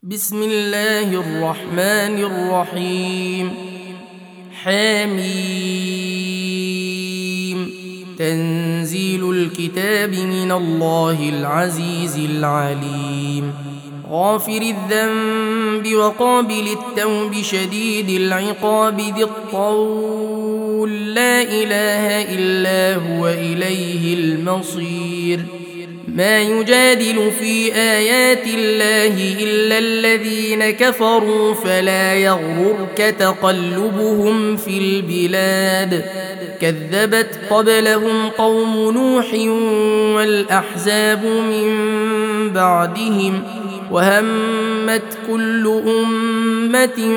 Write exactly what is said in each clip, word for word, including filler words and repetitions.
بسم الله الرحمن الرحيم. حميم. تنزيل الكتاب من الله العزيز العليم. غافر الذنب وقابل التوب شديد العقاب ذي الطول لا إله إلا هو إليه المصير. ما يجادل في آيات الله إلا الذين كفروا فلا يغررك تقلبهم في البلاد. كذبت قبلهم قوم نوح والأحزاب من بعدهم وهمت كل أمة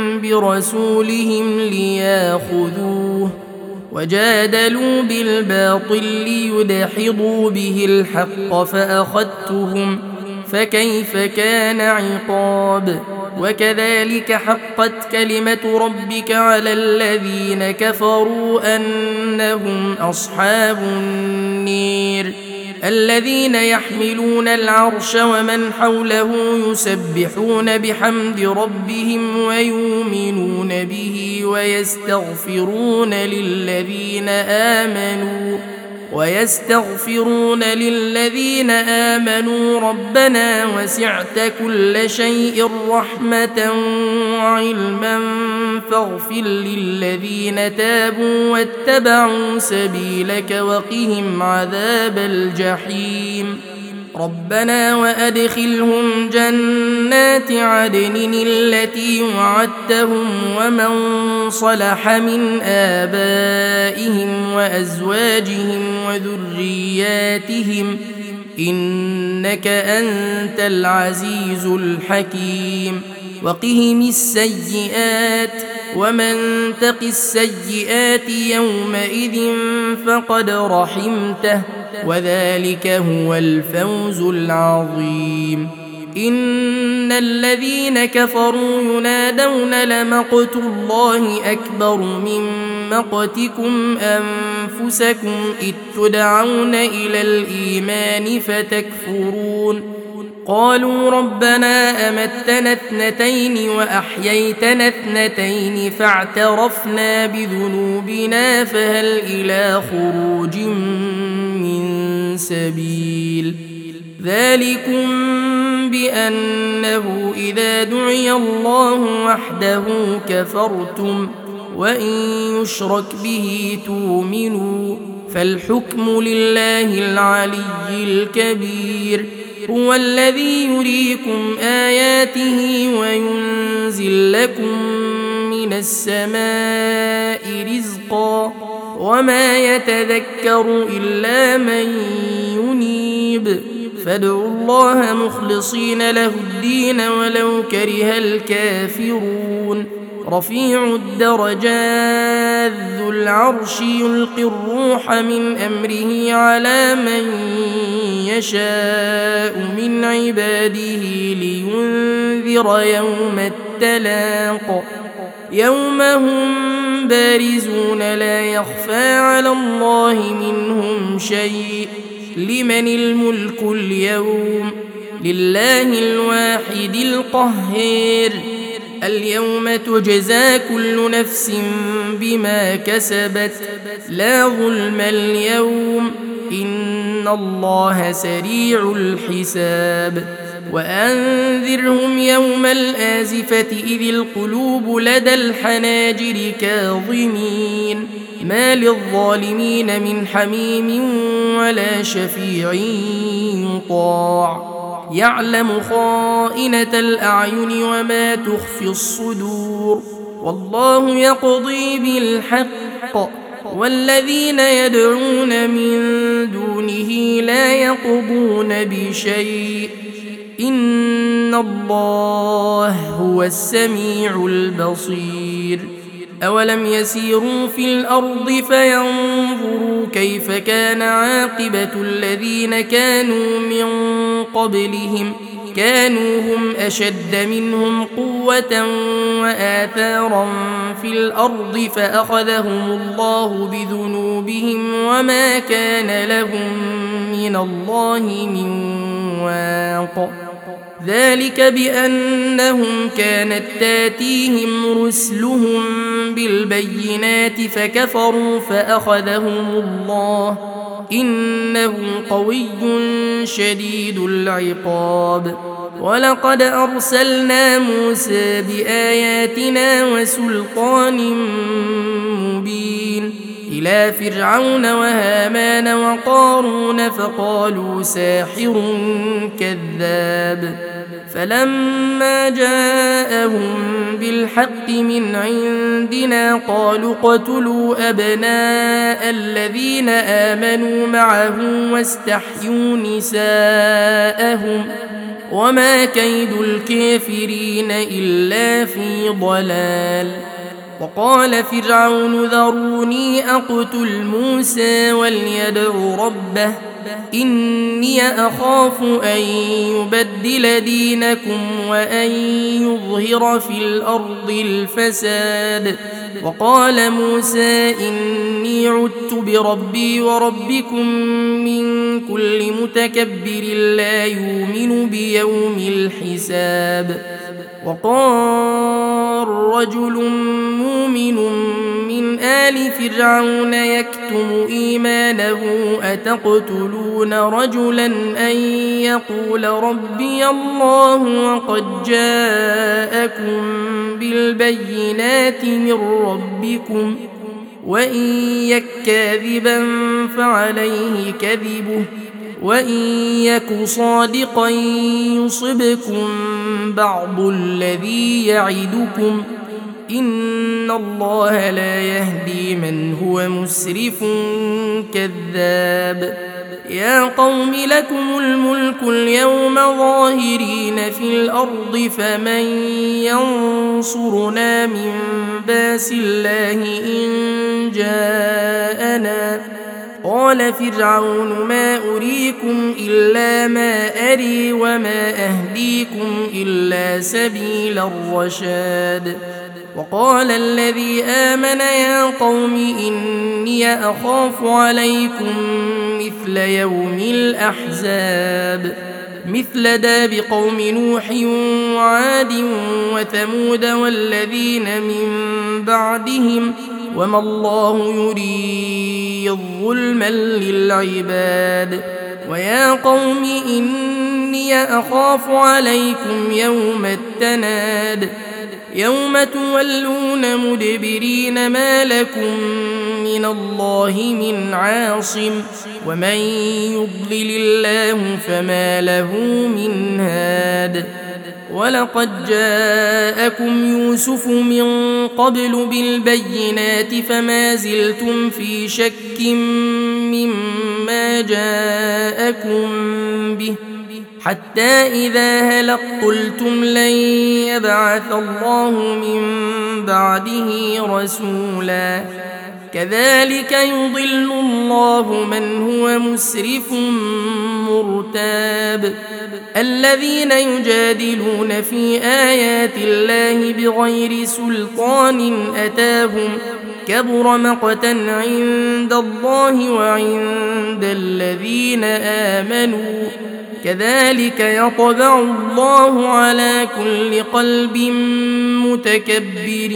برسولهم لياخذوه وجادلوا بالباطل ليدحضوا به الحق فأخذتهم فكيف كان عقاب. وكذلك حقت كلمة ربك على الذين كفروا أنهم أصحاب النير. الذين يحملون العرش ومن حوله يسبحون بحمد ربهم ويؤمنون به ويستغفرون للذين آمنوا ويستغفرون للذين آمنوا ربنا وسعت كل شيء رحمة وعلما فاغفر للذين تابوا واتبعوا سبيلك وقهم عذاب الجحيم. ربنا وأدخلهم جنات عدن التي وعدتهم ومن صلح من آبائهم وأزواجهم وذرياتهم إنك أنت العزيز الحكيم. وقهم السيئات ومن تق السيئات يومئذ فقد رحمته وذلك هو الفوز العظيم. إن الذين كفروا ينادون لمقت الله أكبر من مقتكم أنفسكم إذ تدعون إلى الإيمان فتكفرون. قالوا ربنا أمتنا اثنتين وأحييتنا اثنتين فاعترفنا بذنوبنا فهل إلى خروج من سبيل. ذلكم بأنه إذا دعي الله وحده كفرتم وإن يشرك به تؤمنوا فالحكم لله العلي الكبير. هو الذي يريكم آياته وينزل لكم من السماء رزقا وما يتذكر إلا من ينيب. فادعوا الله مخلصين له الدين ولو كره الكافرون. رفيع الدرجات ذو العرش يلقي الروح من أمره على من يشاء من عباده لينذر يوم التلاق. يوم هم بارزون لا يخفى على الله منهم شيء. لمن الملك اليوم؟ لله الواحد القهار. اليوم تجزى كل نفس بما كسبت لا ظلم اليوم إن الله سريع الحساب. وأنذرهم يوم الآزفة إذ القلوب لدى الحناجر كاظمين ما للظالمين من حميم ولا شفيع يطاع. يعلم خائنة الأعين وما تخفي الصدور والله يقضي بالحق والذين يدعون من دونه لا يقضون بشيء إن الله هو السميع البصير. أولم يسيروا في الأرض فينظروا كيف كان عاقبة الذين كانوا من قبلهم كانوا هم أشد منهم قوة وآثارا في الأرض فأخذهم الله بذنوبهم وما كان لهم من الله من واق. ذلك بأنهم كانت تاتيهم رسلهم بالبينات فكفروا فأخذهم الله إنه قوي شديد العقاب. ولقد أرسلنا موسى بآياتنا وسلطان مبين إلى فرعون وهامان وقارون فقالوا ساحر كذاب. فلما جاءهم بالحق من عندنا قالوا اقتلوا أبناء الذين آمنوا معه واستحيوا نساءهم وما كيد الكافرين إلا في ضلال. وقال فرعون ذروني أقتل موسى وليدع ربه إني أخاف أن يبدل دينكم وأن يظهر في الأرض الفساد. وقال موسى إني عدت بربي وربكم من كل متكبر لا يؤمن بيوم الحساب. وقال رجل مؤمن من آل فرعون يكتم إيمانه أتقتلون رجلا أن يقول ربي الله وقد جاءكم بالبينات من ربكم وإن يك كاذبا فعليه كذبه وإن يك صادقا يصبكم بعض الذي يعدكم إن الله لا يهدي من هو مسرف كذاب. يا قوم لكم الملك اليوم ظاهرين في الأرض فمن ينصرنا من باس الله إن جاءنا. قال فرعون ما أريكم إلا ما أري وما أهديكم إلا سبيل الرشاد. وقال الذي آمن يا قوم إني أخاف عليكم مثل يوم الأحزاب مثل داب قوم نوح وعاد وثمود والذين من بعدهم وما الله يريد ظلما للعباد. ويا قوم إني أخاف عليكم يوم التناد يوم تولون مدبرين ما لكم من الله من عاصم ومن يضلل الله فما له من هاد. ولقد جاءكم يوسف من قبل بالبينات فما زلتم في شك مما جاءكم به حتى إذا هلق قلتم لن يبعث الله من بعده رسولا كذلك يضل الله من هو مسرف مرتاب. الذين يجادلون في آيات الله بغير سلطان أتاهم كبر مقتا عند الله وعند الذين آمنوا كذلك يطبع الله على كل قلب متكبر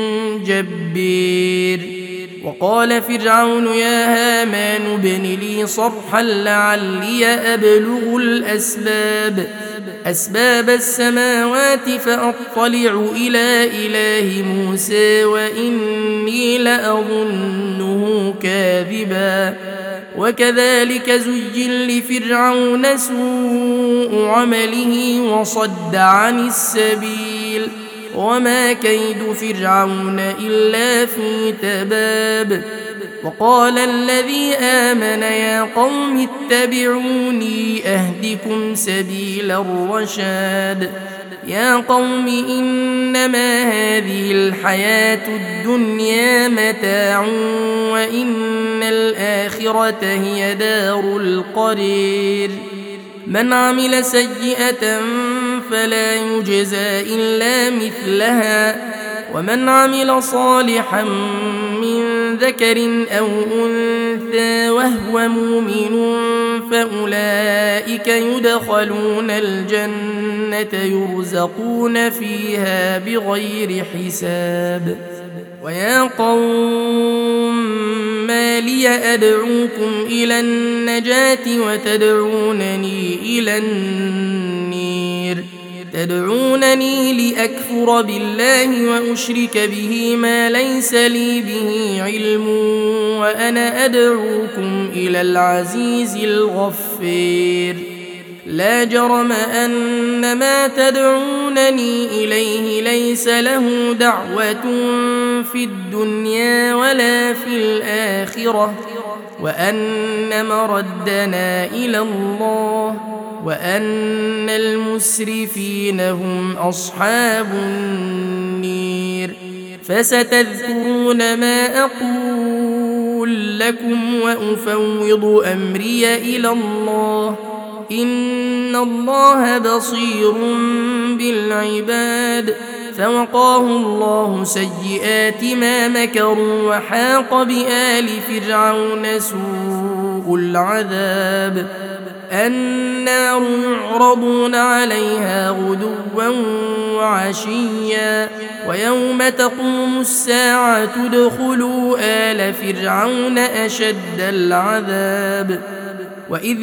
جبير. وقال فرعون يا هامان ابن لي صرحا لعلي أبلغ الأسباب أسباب السماوات فأطلع إلى إله موسى وإني لأظنه كاذبا. وكذلك زين لفرعون سوء عمله وصد عن السبيل وما كيد فرعون إلا في تباب. وقال الذي آمن يا قوم اتبعوني أهدكم سبيل الرشاد. يا قوم إنما هذه الحياة الدنيا متاع وإن الآخرة هي دار القرير. من عمل سيئة فلا يجزى إلا مثلها ومن عمل صالحا من ذكر أو أنثى وهو مؤمن فأولئك يدخلون الجنة يرزقون فيها بغير حساب. ويا قوم ما لي أدعوكم إلى النجاة وتدعونني إلى النير تدعونني لأكفر بالله وأشرك به ما ليس لي به علم وأنا أدعوكم إلى العزيز الغفير. لا جرم أن ما تدعونني إليه ليس له دعوة في الدنيا ولا في الآخرة وأن مردنا إلى الله وأن المسرفين هم أصحاب النير. فستذكرون ما أقول لكم وأفوض أمري إلى الله إن الله بصير بالعباد. فوقاه الله سيئات ما مكروا وحاق بآل فرعون سوء العذاب. النار يعرضون عليها غدوا وعشيا ويوم تقوم الساعة ادخلوا آل فرعون أشد العذاب. وإذ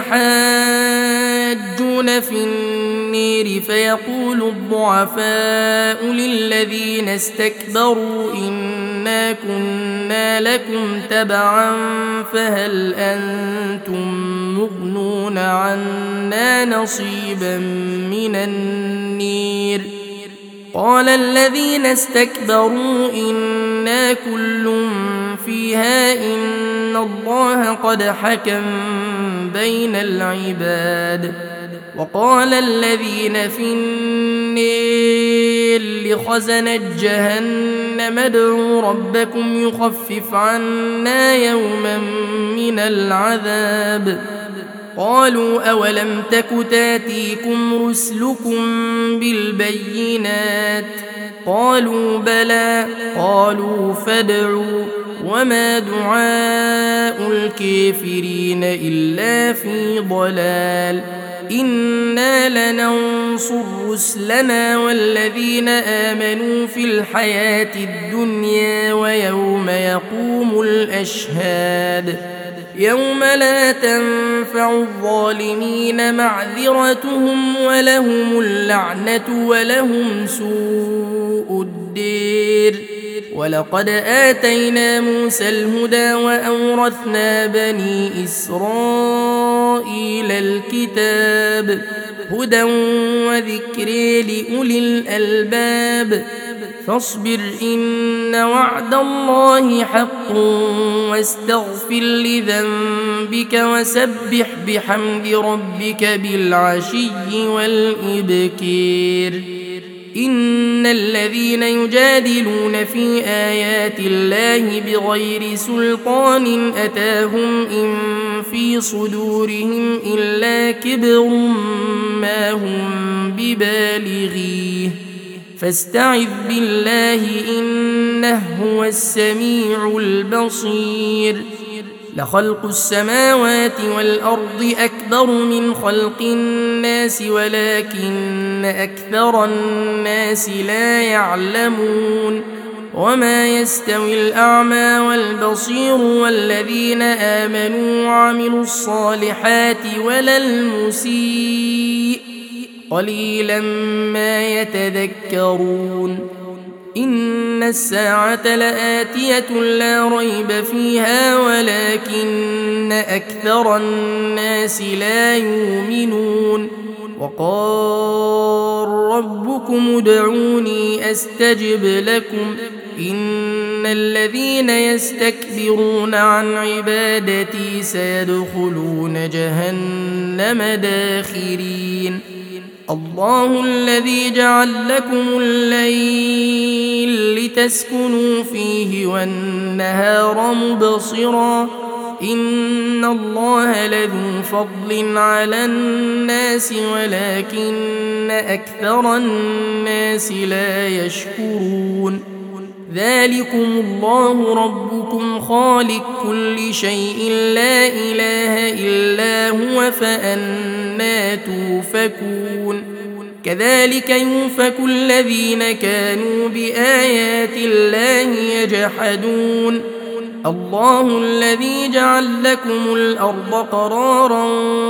يتحاجون في النير فيقول الضعفاء للذين استكبروا إنا كنا لكم تبعا فهل أنتم مغنون عنا نصيبا من النير. قال الذين استكبروا إنا كل فيها إن الله قد حكم بين العباد. وقال الذين في النير لخزنة جهنم ادعوا ربكم يخفف عنا يوما من العذاب. قالوا أولم تك تاتيكم رسلكم بالبينات قالوا بلى قالوا فادعوا وما دعاء الكافرين إلا في ضلال. إنا لننصر رسلنا والذين آمنوا في الحياة الدنيا ويوم يقوم الأشهاد. يوم لا تنفع الظالمين معذرتهم ولهم اللعنة ولهم سوء الدير. ولقد آتينا موسى الهدى وأورثنا بني إسرائيل الكتاب هدى وذكر لأولي الألباب. فاصبر إن وعد الله حق واستغفر لذنبك وسبح بحمد ربك بالعشي والإبكير. إن الذين يجادلون في آيات الله بغير سلطان أتاهم إن في صدورهم إلا كبر ما هم ببالغيه فاستعذ بالله إنه هو السميع البصير. لخلق السماوات والأرض أكبر من خلق الناس ولكن أكثر الناس لا يعلمون. وما يستوي الأعمى والبصير والذين آمنوا وعملوا الصالحات ولا المسيء قليلا ما يتذكرون. إن الساعة لآتية لا ريب فيها ولكن أكثر الناس لا يؤمنون. وقال ربكم ادعوني أستجب لكم إن الذين يستكبرون عن عبادتي سيدخلون جهنم داخرين. الله الذي جعل لكم الليل لتسكنوا فيه والنهار مبصرا إن الله لذو فضل على الناس ولكن أكثر الناس لا يشكرون. ذلكم الله ربكم خالق كل شيء لا إله إلا هو فأنى توفكون كذلك يؤفك الذين كانوا بآيات الله يجحدون الله الذي جعل لكم الأرض قرارا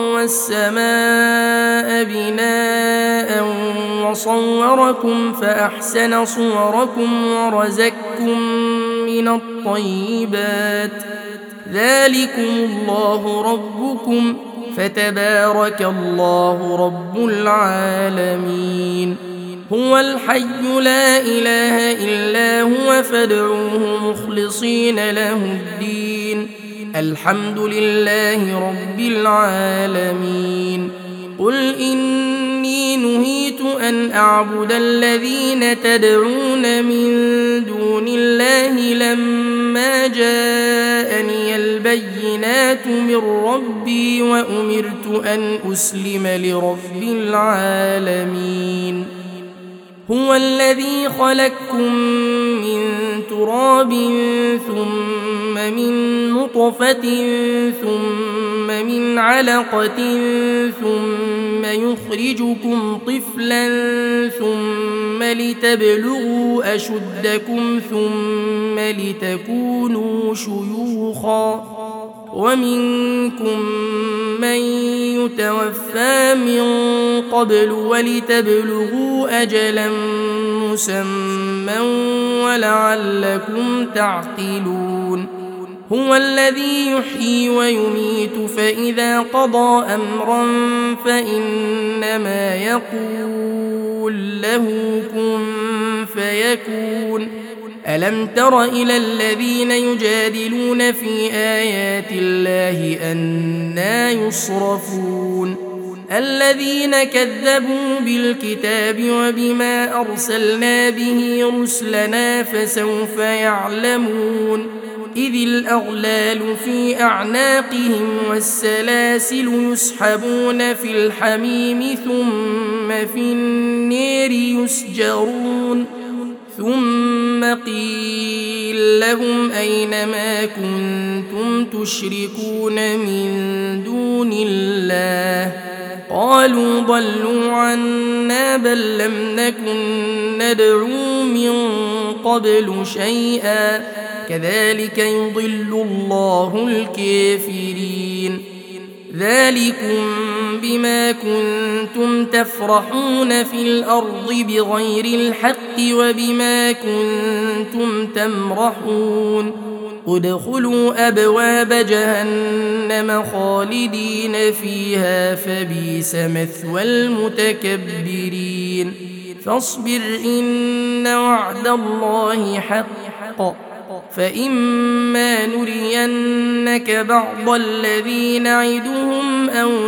والسماء بناء وصوركم فأحسن صوركم ورزقكم من الطيبات ذلكم الله ربكم فتبارك الله رب العالمين هو الحي لا إله إلا هو فادعوه مخلصين له الدين الحمد لله رب العالمين قل إني نهيت أن أعبد الذين تدعون من دون الله لما جاءني البينات من ربي وأمرت أن أسلم لرب العالمين هو الذي خلقكم من تراب ثم من نطفة ثم من علقة ثم يخرجكم طفلا ثم لتبلغوا أشدكم ثم لتكونوا شيوخا ومنكم من يتوفى من قبل ولتبلغوا أجلا مسمى ولعلكم تعقلون هو الذي يحيي ويميت فإذا قضى أمرا فإنما يقول له كن فيكون ألم تر إلى الذين يجادلون في آيات الله أنى يصرفون الذين كذبوا بالكتاب وبما أرسلنا به رسلنا فسوف يعلمون إذ الأغلال في أعناقهم والسلاسل يسحبون في الحميم ثم في النير يسجرون ثم قيل لهم أين ما كنتم تشركون من دون الله قالوا ضلوا عنا بل لم نكن ندعو من قبل شيئا كذلك يضل الله الكافرين ذلكم بما كنتم تفرحون في الأرض بغير الحق وبما كنتم تمرحون ادخلوا أبواب جهنم خالدين فيها فبئس مثوى المتكبرين فاصبر إن وعد الله حق فإما نرينك بعض الذي نعدهم أو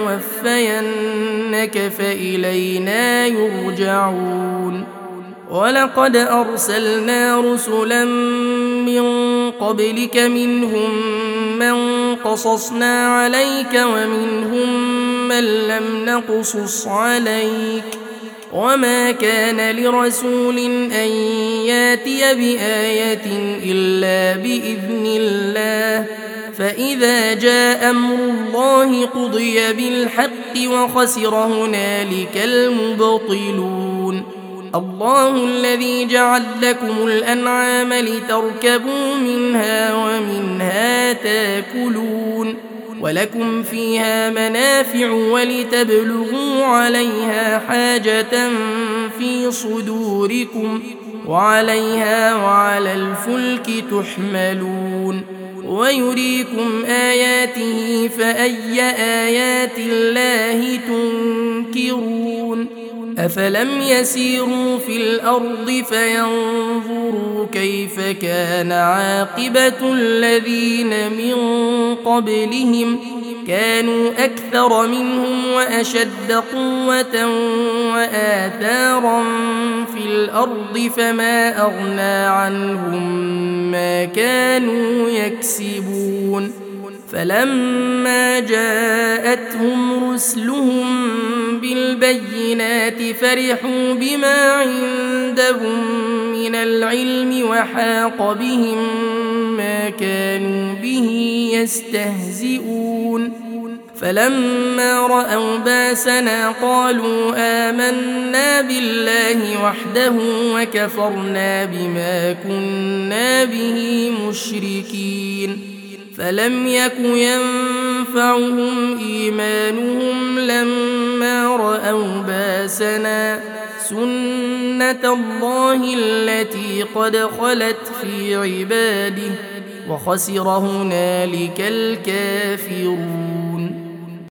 نتوفينك فإلينا يرجعون ولقد أرسلنا رسلا من قبلك منهم من قصصنا عليك ومنهم من لم نقصص عليك وما كان لرسول أن ياتي بآية إلا بإذن الله فإذا جاء أمر الله قضي بالحق وخسر هنالك المبطلون الله الذي جعل لكم الأنعام لتركبوا منها ومنها تاكلون ولكم فيها منافع ولتبلغوا عليها حاجة في صدوركم وعليها وعلى الفلك تحملون ويريكم آياته فأي آيات الله تنكرون أفلم يسيروا في الأرض فينظروا كيف كان عاقبة الذين من قبلهم كانوا أكثر منهم وأشد قوة وآثارا في الأرض فما أغنى عنهم ما كانوا يكسبون فلما جاءتهم رسلهم بالبينات فرحوا بما عندهم من العلم وحاق بهم ما كانوا به يستهزئون فلما رأوا باسنا قالوا آمنا بالله وحده وكفرنا بما كنا به مشركين فلم يك ينفعهم إيمانهم لما رأوا باسنا سنة الله التي قد خلت في عباده وخسر هنالك الكافرون